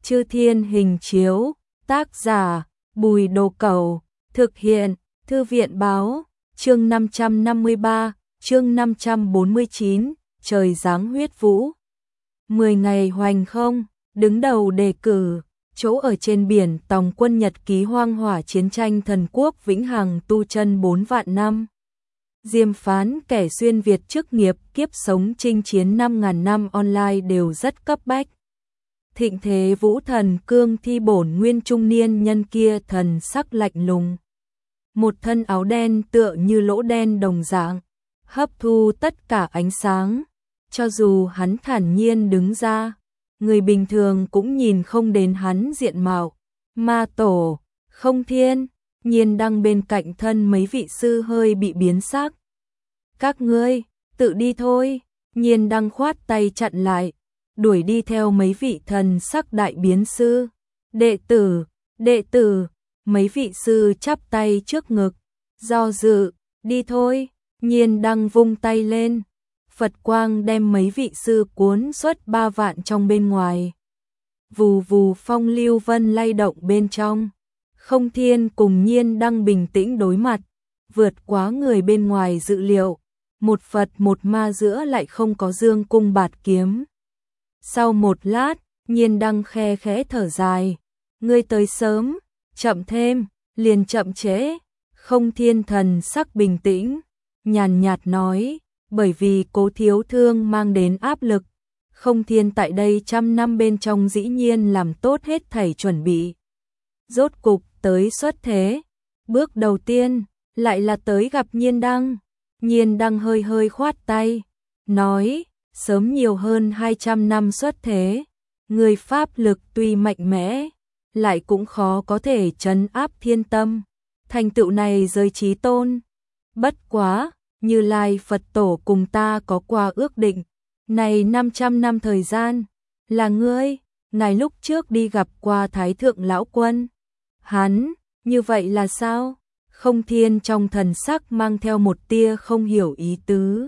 Chư Thiên Hình Chiếu, tác giả, Bùi Đồ Cẩu, thực hiện, Thư viện Báo, chương 553, chương 549, trời giáng huyết vũ. 10 ngày hoành không, đứng đầu đề cử, chỗ ở trên biển tòng quân nhật ký hoang hỏa chiến tranh thần quốc vĩnh hằng tu chân 4 vạn năm. Diêm phán kẻ xuyên Việt chức nghiệp kiếp sống chinh chiến 5.000 năm online đều rất cấp bách. Thịnh thế vũ thần cương thi bổn nguyên trung niên nhân kia thần sắc lạnh lùng. Một thân áo đen tựa như lỗ đen đồng dạng, hấp thu tất cả ánh sáng. Cho dù hắn thản nhiên đứng ra, người bình thường cũng nhìn không đến hắn diện mạo. Ma tổ, Không Thiên, Nhiên Đăng bên cạnh thân mấy vị sư hơi bị biến sắc. Các ngươi, tự đi thôi, Nhiên Đăng khoát tay chặn lại, đuổi đi theo mấy vị thần sắc đại biến sư. Đệ tử, mấy vị sư chắp tay trước ngực, do dự, đi thôi, Nhiên Đăng vung tay lên. Phật quang đem mấy vị sư cuốn xuất 3 vạn trong bên ngoài. Vù vù phong lưu vân lay động bên trong. Không Thiên cùng Nhiên Đăng bình tĩnh đối mặt, vượt quá người bên ngoài dự liệu. Một Phật một ma giữa lại không có dương cung bạt kiếm. Sau một lát, Nhiên Đăng khe khẽ thở dài. Ngươi tới sớm, chậm thêm, liền chậm trễ. Không Thiên thần sắc bình tĩnh, nhàn nhạt nói. Bởi vì Cố Thiếu Thương mang đến áp lực, Không Thiên tại đây 100 năm bên trong dĩ nhiên làm tốt hết thảy chuẩn bị. Rốt cục tới xuất thế, bước đầu tiên lại là tới gặp Nhiên Đăng. Nhiên Đăng hơi hơi khoát tay, nói, sớm nhiều hơn 200 năm xuất thế, người pháp lực tuy mạnh mẽ, lại cũng khó có thể trấn áp thiên tâm, thành tựu này giới chí tôn. Bất quá, Như Lai Phật Tổ cùng ta có qua ước định, này 500 năm thời gian, là ngươi, ngài lúc trước đi gặp qua Thái Thượng Lão Quân. Hắn, như vậy là sao? Không Thiên trong thần sắc mang theo một tia không hiểu ý tứ.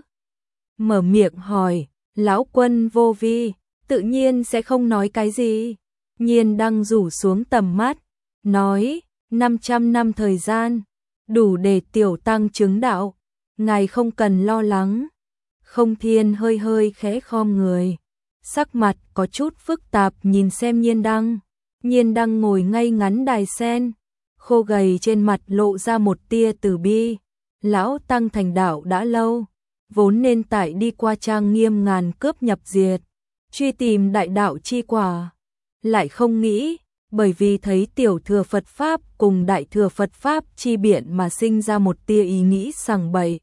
Mở miệng hỏi, Lão Quân vô vi, tự nhiên sẽ không nói cái gì. Nhiên Đăng rủ xuống tầm mắt, nói, 500 năm thời gian, đủ để tiểu tăng chứng đạo. Ngài không cần lo lắng. Không Thiên hơi hơi khẽ khom người, sắc mặt có chút phức tạp nhìn xem Nhiên Đăng. Nhiên Đăng ngồi ngay ngắn đài sen, khô gầy trên mặt lộ ra một tia từ bi. Lão tăng thành đạo đã lâu, vốn nên tại đi qua trang nghiêm ngàn cướp nhập diệt, truy tìm đại đạo chi quả. Lại không nghĩ, bởi vì thấy tiểu thừa Phật Pháp cùng đại thừa Phật Pháp chi biện mà sinh ra một tia ý nghĩ sằng bậy.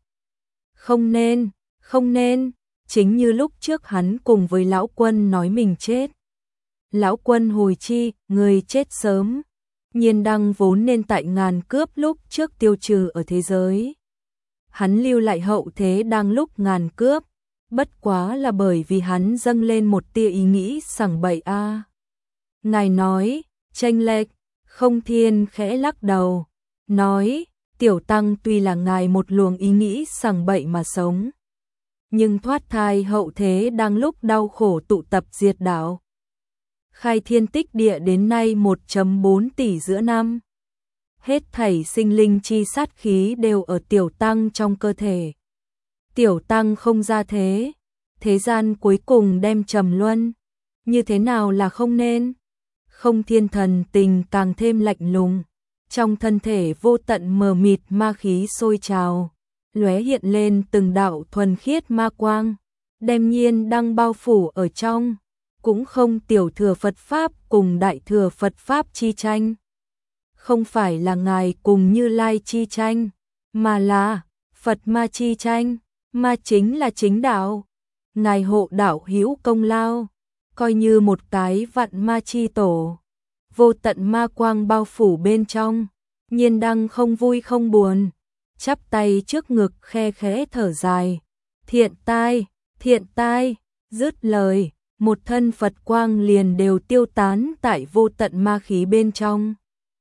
Không nên, chính như lúc trước hắn cùng với Lão Quân nói mình chết. Lão Quân hồi chi, người chết sớm. Nhiên Đăng vốn nên tại ngàn cướp lúc trước tiêu trừ ở thế giới. Hắn lưu lại hậu thế đang lúc ngàn cướp, bất quá là bởi vì hắn dâng lên một tia ý nghĩ sằng bậy a. Ngài nói, chênh lệch, Không Thiên khẽ lắc đầu, nói, tiểu tăng tuy là ngài một luồng ý nghĩ sằng bậy mà sống, nhưng thoát thai hậu thế đang lúc đau khổ tụ tập diệt đạo. Khai thiên tích địa đến nay 1.4 tỷ giữa năm. Hết thảy sinh linh chi sát khí đều ở tiểu tăng trong cơ thể. Tiểu tăng không ra thế, thế gian cuối cùng đem trầm luân. Như thế nào là không nên? Không Thiên thần tình càng thêm lạnh lùng. Trong thân thể vô tận mờ mịt ma khí sôi trào, lóe hiện lên từng đạo thuần khiết ma quang, đem Nhiên Đăng bao phủ ở trong. Cũng không tiểu thừa Phật Pháp cùng đại thừa Phật Pháp chi tranh. Không phải là ngài cùng Như Lai chi tranh, mà là Phật ma chi tranh, ma chính là chính đạo. Ngài hộ đạo hữu công lao, coi như một cái vạn ma chi tổ. Vô tận ma quang bao phủ bên trong, Nhiên Đăng không vui không buồn, chắp tay trước ngực khe khẽ thở dài. Thiện tai, dứt lời, một thân Phật quang liền đều tiêu tán tại vô tận ma khí bên trong.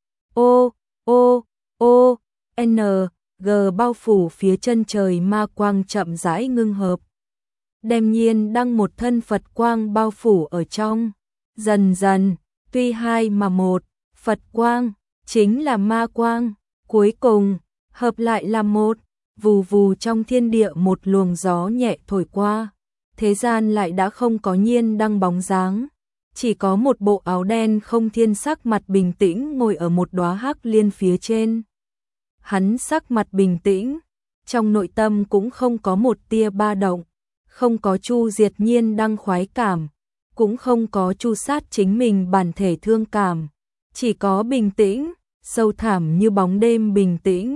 G bao phủ phía chân trời ma quang chậm rãi ngưng hợp. Đem Nhiên Đăng một thân Phật quang bao phủ ở trong. Dần dần, tuy hai mà một, Phật quang chính là ma quang, cuối cùng hợp lại là một. Vù vù trong thiên địa một luồng gió nhẹ thổi qua, thế gian lại đã không có Nhiên Đăng bóng dáng, chỉ có một bộ áo đen Không Thiên sắc mặt bình tĩnh ngồi ở một đóa hắc liên phía trên. Hắn sắc mặt bình tĩnh, trong nội tâm cũng không có một tia ba động, không có chu diệt Nhiên Đăng khoái cảm, cũng không có chu sát chính mình bản thể thương cảm, chỉ có bình tĩnh, sâu thẳm như bóng đêm bình tĩnh.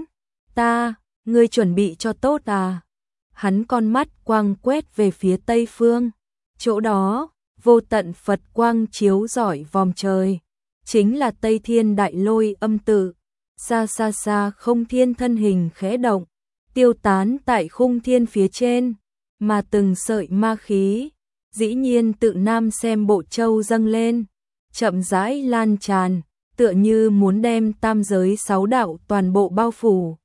Ngươi chuẩn bị cho tốt à? Hắn con mắt quang quét về phía tây phương, chỗ đó, vô tận Phật quang chiếu rọi vòm trời, chính là Tây Thiên Đại Lôi Âm tự. Xa xa xa Không Thiên thân hình khẽ động, tiêu tán tại khung thiên phía trên, mà từng sợi ma khí, dĩ nhiên tự Nam Xem Bộ Châu dâng lên, chậm rãi lan tràn, tựa như muốn đem tam giới sáu đạo toàn bộ bao phủ.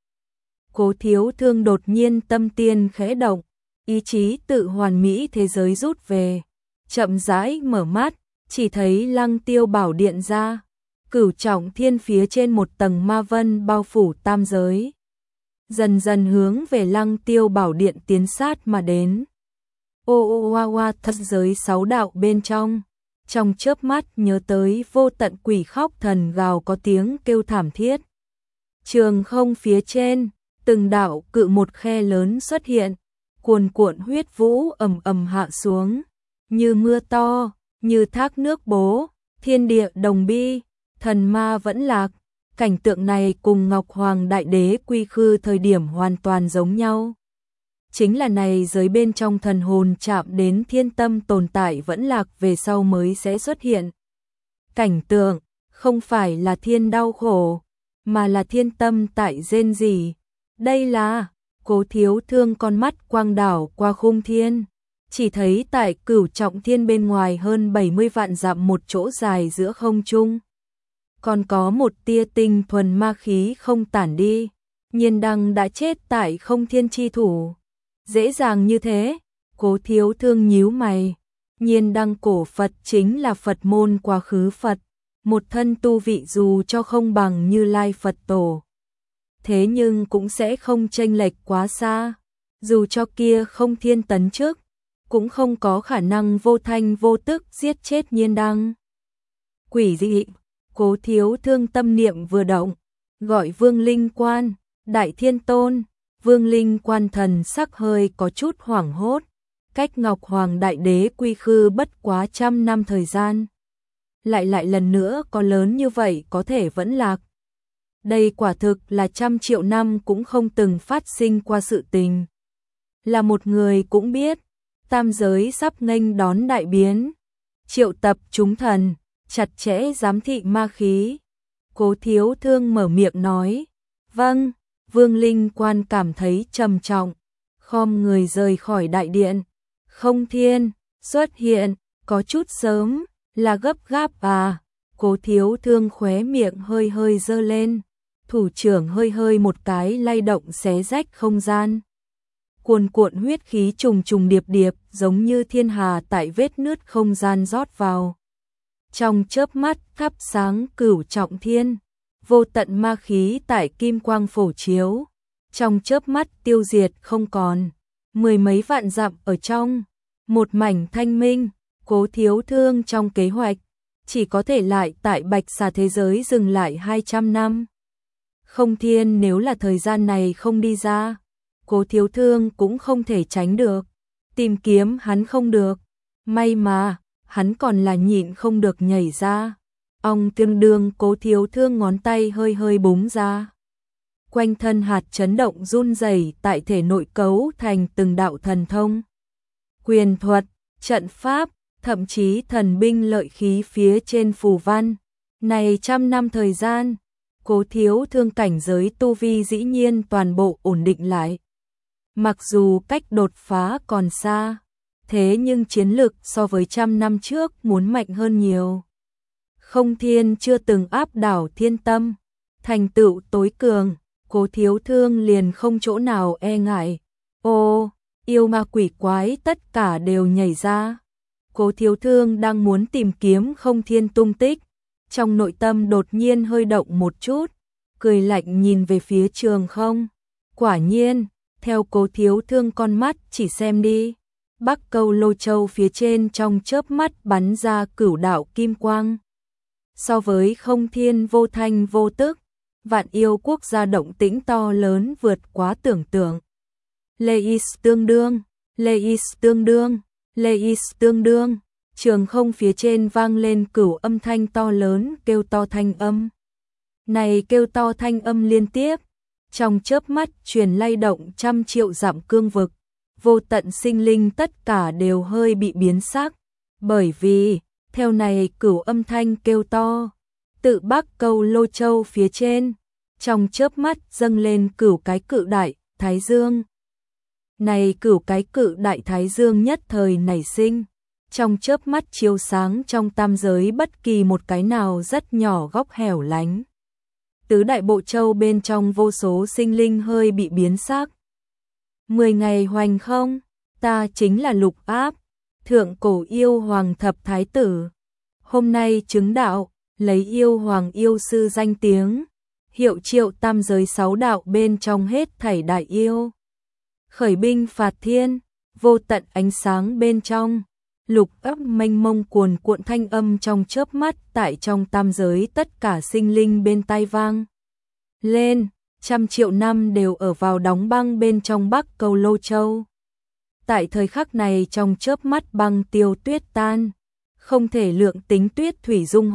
Cố Thiếu Thương đột nhiên tâm tiên khẽ động, ý chí tự hoàn mỹ thế giới rút về, chậm rãi mở mắt, chỉ thấy Lăng Tiêu Bảo Điện ra, Cửu Trọng Thiên phía trên một tầng ma vân bao phủ tam giới, dần dần hướng về Lăng Tiêu Bảo Điện tiến sát mà đến. Ô ô oa oa thất giới sáu đạo bên trong chớp mắt nhớ tới vô tận quỷ khóc thần gào có tiếng kêu thảm thiết. Trường không phía trên, từng đạo cự một khe lớn xuất hiện, cuồn cuộn huyết vũ ầm ầm hạ xuống, như mưa to, như thác nước bố, thiên địa đồng bi, thần ma vẫn lạc. Cảnh tượng này cùng Ngọc Hoàng Đại Đế quy khư thời điểm hoàn toàn giống nhau. Chính là này giới bên trong thần hồn chạm đến thiên tâm tồn tại vẫn lạc về sau mới sẽ xuất hiện. Cảnh tượng không phải là thiên đau khổ, mà là thiên tâm tại rên rỉ. Đây là, Cố Thiếu Thương con mắt quang đảo qua khung thiên, chỉ thấy tại Cửu Trọng Thiên bên ngoài hơn 70 vạn dặm một chỗ dài giữa không trung. Còn có một tia tinh thuần ma khí không tản đi, Nhiên Đăng đã chết tại Không Thiên chi thủ. Dễ dàng như thế, Cố Thiếu Thương nhíu mày, Nhiên Đăng cổ Phật chính là Phật môn quá khứ Phật, một thân tu vị dù cho không bằng Như Lai Phật Tổ. Thế nhưng cũng sẽ không chênh lệch quá xa, dù cho kia Không Thiên tấn trước, cũng không có khả năng vô thanh vô tức giết chết Nhiên Đăng. Quỷ dị, Cố Thiếu Thương tâm niệm vừa động, gọi Vương Linh Quan, Đại Thiên Tôn. Vương Linh Quan thần sắc hơi có chút hoảng hốt, cách Ngọc Hoàng Đại Đế quy khư bất quá 100 năm thời gian. Lại lần nữa có lớn như vậy có thể vẫn lạc. Đây quả thực là 100 triệu năm cũng không từng phát sinh qua sự tình. Là một người cũng biết, tam giới sắp nghênh đón đại biến, triệu tập chúng thần, chặt chẽ giám thị ma khí. Cố Thiếu Thương mở miệng nói, vâng. Vương Linh Quan cảm thấy trầm trọng, khom người rời khỏi đại điện. Không Thiên xuất hiện, có chút sớm, là gấp gáp à? Cố Thiếu Thương khóe miệng hơi hơi giơ lên, thủ trưởng hơi hơi một cái lay động xé rách không gian. Cuồn cuộn huyết khí trùng trùng điệp điệp giống như thiên hà tại vết nứt không gian rót vào. Trong chớp mắt thắp sáng Cửu Trọng Thiên. Vô tận ma khí tại kim quang phổ chiếu, trong chớp mắt tiêu diệt không còn, 10 mấy vạn dặm ở trong, một mảnh thanh minh. Cố Thiếu Thương trong kế hoạch, chỉ có thể lại tại Bạch Xà thế giới dừng lại 200 năm. Không Thiên nếu là thời gian này không đi ra, Cố Thiếu Thương cũng không thể tránh được, tìm kiếm hắn không được, may mà, hắn còn là nhịn không được nhảy ra. Ông tương đương Cố Thiếu Thương ngón tay hơi hơi búng ra. Quanh thân hạt chấn động run rẩy tại thể nội cấu thành từng đạo thần thông. Quyền thuật, trận pháp, thậm chí thần binh lợi khí phía trên phù văn. Này 100 năm thời gian, Cố Thiếu Thương cảnh giới tu vi dĩ nhiên toàn bộ ổn định lại. Mặc dù cách đột phá còn xa, thế nhưng chiến lực so với 100 năm trước muốn mạnh hơn nhiều. Không Thiên chưa từng áp đảo thiên tâm, thành tựu tối cường, Cố Thiếu Thương liền không chỗ nào e ngại. Ô, yêu ma quỷ quái tất cả đều nhảy ra. Cố Thiếu Thương đang muốn tìm kiếm Không Thiên tung tích, trong nội tâm đột nhiên hơi động một chút, cười lạnh nhìn về phía Trường Không. Quả nhiên, theo Cố Thiếu Thương con mắt chỉ xem đi, Bắc Câu Lô Châu phía trên trong chớp mắt bắn ra cửu đạo kim quang. So với Không Thiên vô thanh vô tức, Vạn Yêu Quốc gia động tĩnh to lớn vượt quá tưởng tượng. Leis tương đương, Leis tương đương, Leis tương đương. Trường Không phía trên vang lên cửu âm thanh to lớn kêu to thanh âm. Này kêu to thanh âm liên tiếp, trong chớp mắt truyền lay động trăm triệu dặm cương vực, vô tận sinh linh tất cả đều hơi bị biến sắc, bởi vì, theo này cửu âm thanh kêu to, tự Bắc Câu Lô Châu phía trên, trong chớp mắt dâng lên cửu cái cự đại, Thái Dương. Này cửu cái cự đại Thái Dương nhất thời nảy sinh, trong chớp mắt chiếu sáng trong tam giới bất kỳ một cái nào rất nhỏ góc hẻo lánh. Tứ đại bộ châu bên trong vô số sinh linh hơi bị biến sắc. 10 ngày hoành không, ta chính là Lục Áp, thượng cổ yêu hoàng thập thái tử. Hôm nay chứng đạo, lấy yêu hoàng yêu sư danh tiếng, hiệu triệu tam giới 6 đạo bên trong hết thảy đại yêu. Khởi binh phạt thiên, vô tận ánh sáng bên trong. Lục Áp mênh mông cuồn cuộn thanh âm trong chớp mắt tại trong tam giới tất cả sinh linh bên tai vang lên, trăm triệu năm đều ở vào đóng băng bên trong Bắc Câu Lô Châu. Tại thời khắc này trong chớp mắt băng tiêu tuyết tan, không thể lượng tính tuyết thủy dung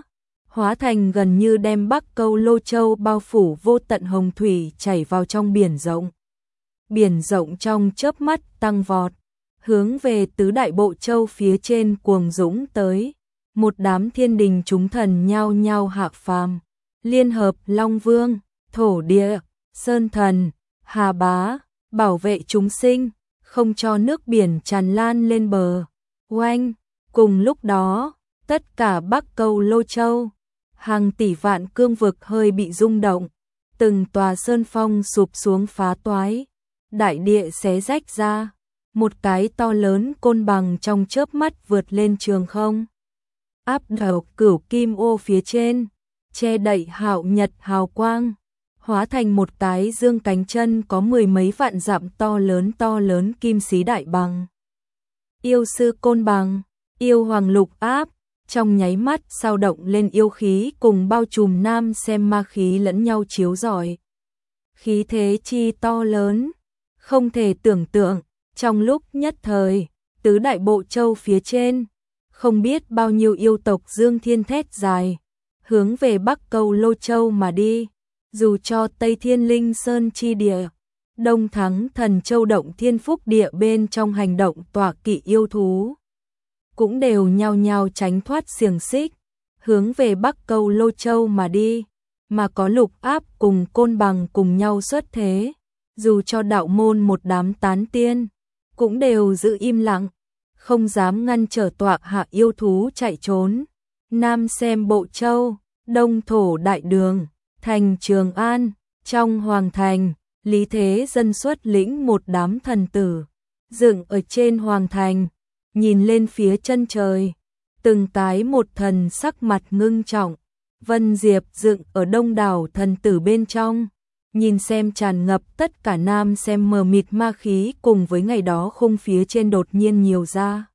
hóa thành gần như đem Bắc Câu Lô Châu bao phủ vô tận hồng thủy chảy vào trong biển rộng. Biển rộng trong chớp mắt tăng vọt, hướng về tứ đại bộ châu phía trên cuồng dũng tới. Một đám thiên đình chúng thần nhao nhao hạ phàm, liên hợp Long Vương, Thổ Địa, Sơn Thần, Hà Bá, bảo vệ chúng sinh, không cho nước biển tràn lan lên bờ. Oanh, cùng lúc đó, tất cả Bắc Câu Lô Châu, hàng tỷ vạn cương vực hơi bị rung động, từng tòa sơn phong sụp xuống phá toái, đại địa xé rách ra, một cái to lớn côn bằng trong chớp mắt vượt lên Trường Không. Áp đầu cửu kim ô phía trên, che đậy hạo nhật hào quang, hóa thành một cái dương cánh chân có 10 mấy vạn dặm to lớn kim xí đại bằng. Yêu sư côn bằng, yêu hoàng Lục Áp, trong nháy mắt sao động lên yêu khí cùng bao trùm nam xem ma khí lẫn nhau chiếu rọi. Khí thế chi to lớn, không thể tưởng tượng, trong lúc nhất thời, tứ đại bộ châu phía trên, không biết bao nhiêu yêu tộc dương thiên thét dài, hướng về Bắc Câu Lô Châu mà đi, dù cho Tây Thiên Linh Sơn chi địa, Đông Thắng Thần Châu Động Thiên Phúc địa bên trong hành động tọa kỵ yêu thú, cũng đều nhao nhao tránh thoát xiềng xích, hướng về Bắc Câu Lô Châu mà đi, mà có Lục Áp cùng côn bằng cùng nhau xuất thế, dù cho đạo môn một đám tán tiên, cũng đều giữ im lặng, không dám ngăn trở tọa hạ yêu thú chạy trốn. Nam xem Bộ Châu, Đông thổ Đại Đường, thành Trường An, trong hoàng thành, Lý Thế Dân xuất lĩnh một đám thần tử, dựng ở trên hoàng thành, nhìn lên phía chân trời, từng cái một thần sắc mặt ngưng trọng. Vân Diệp dựng ở đông đảo thần tử bên trong, nhìn xem tràn ngập tất cả nam xem mờ mịt ma khí cùng với ngày đó khung phía trên đột nhiên nhiều ra.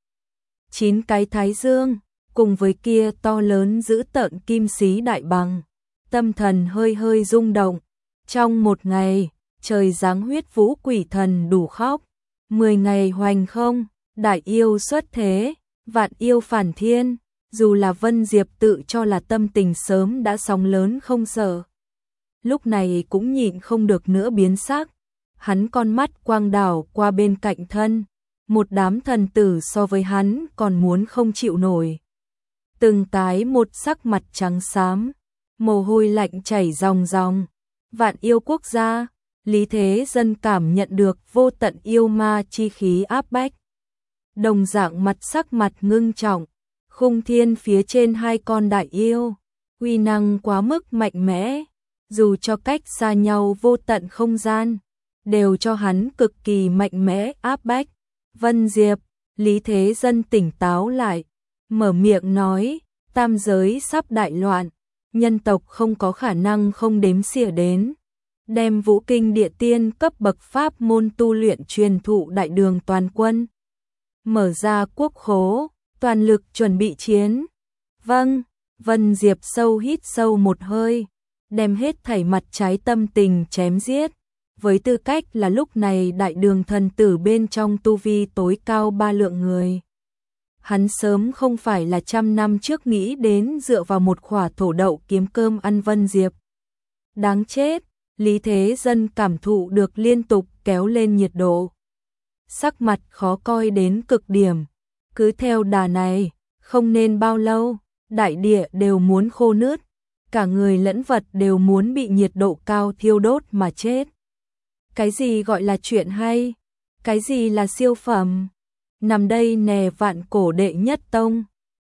9 cái thái dương, cùng với kia to lớn dữ tợn kim xí đại bằng, tâm thần hơi hơi rung động. Trong một ngày, trời giáng huyết vũ quỷ thần đủ khóc, 10 ngày hoành không, đại yêu xuất thế, vạn yêu phản thiên, dù là Vân Diệp tự cho là tâm tình sớm đã sóng lớn không sợ. Lúc này cũng nhịn không được nữa biến sắc, hắn con mắt quang đảo qua bên cạnh thân, một đám thần tử so với hắn còn muốn không chịu nổi. Từng cái một sắc mặt trắng xám, mồ hôi lạnh chảy ròng ròng. Vạn yêu quốc gia, Lý Thế Dân cảm nhận được vô tận yêu ma chi khí áp bách. Đồng dạng mặt sắc mặt ngưng trọng, khung thiên phía trên 2 con đại yêu, uy năng quá mức mạnh mẽ, dù cho cách xa nhau vô tận không gian, đều cho hắn cực kỳ mạnh mẽ áp bách. Vân Diệp, Lý Thế Dân tỉnh táo lại, mở miệng nói, tam giới sắp đại loạn, nhân tộc không có khả năng không đếm xỉa đến. Đem vũ kinh địa tiên cấp bậc pháp môn tu luyện truyền thụ đại đường toàn quân. Mở ra quốc khố, toàn lực chuẩn bị chiến. Vâng, Vân Diệp sâu hít sâu một hơi, đem hết thảy mặt trái tâm tình chém giết. Với tư cách là lúc này đại đường thần tử bên trong tu vi tối cao 3 lượng người. Hắn sớm không phải là 100 năm trước nghĩ đến dựa vào một khỏa thổ đậu kiếm cơm ăn Vân Diệp. Đáng chết, Lý Thế Dân cảm thụ được liên tục kéo lên nhiệt độ. Sắc mặt khó coi đến cực điểm. Cứ theo đà này, không nên bao lâu, đại địa đều muốn khô nứt. Cả người lẫn vật đều muốn bị nhiệt độ cao thiêu đốt mà chết. Cái gì gọi là chuyện hay? Cái gì là siêu phẩm? Nằm đây nè vạn cổ đệ nhất tông,